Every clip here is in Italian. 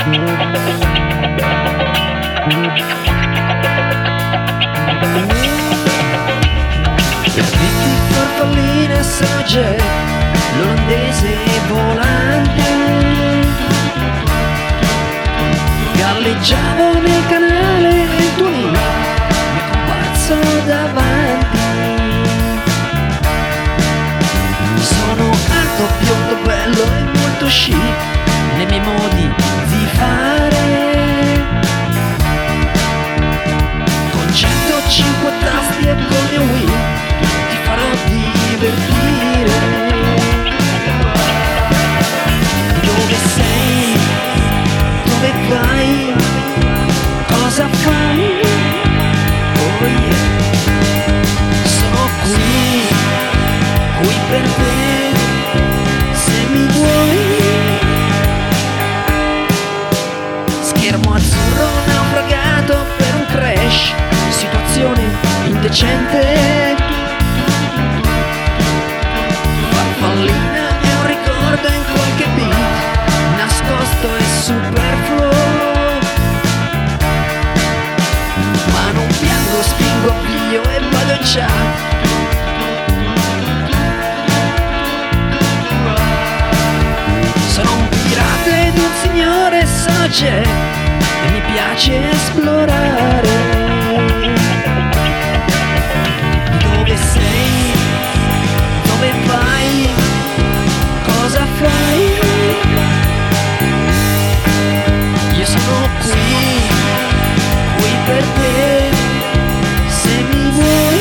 Metti farfalline sagge, l'olandese volante, galleggiavo nel canale e il tuo lì mi è comparso davanti. Sono alto, biondo, bello e molto chic nei miei modi di fare. Con 105 tasti e col mio Wii ti farò divertire. Dove sei? Dove vai? Cosa fai? Oh yeah. Sono qui per te, se mi vuoi. Schermo azzurro naufragato per un crash, situazione indecente. Farfallina è un ricordo in qualche beat, nascosto e superfluo. Ma non piango, spingo avvio e vado in chat. Sono un pirata ed un signore sagge e mi piace esplorare. Dove sei? Dove vai? Cosa fai? Io sono qui per te, se mi vuoi.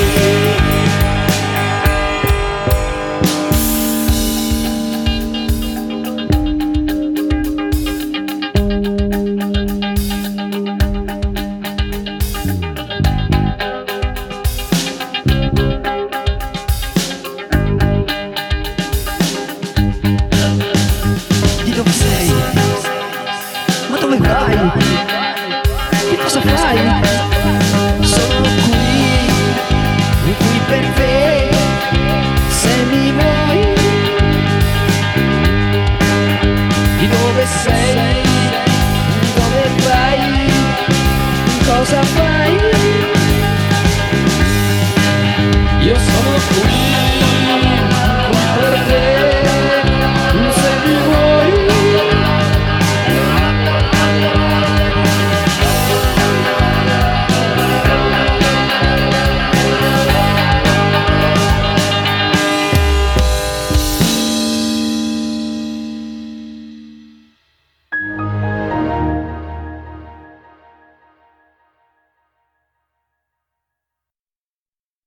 Di dove sei? Ma dove vai?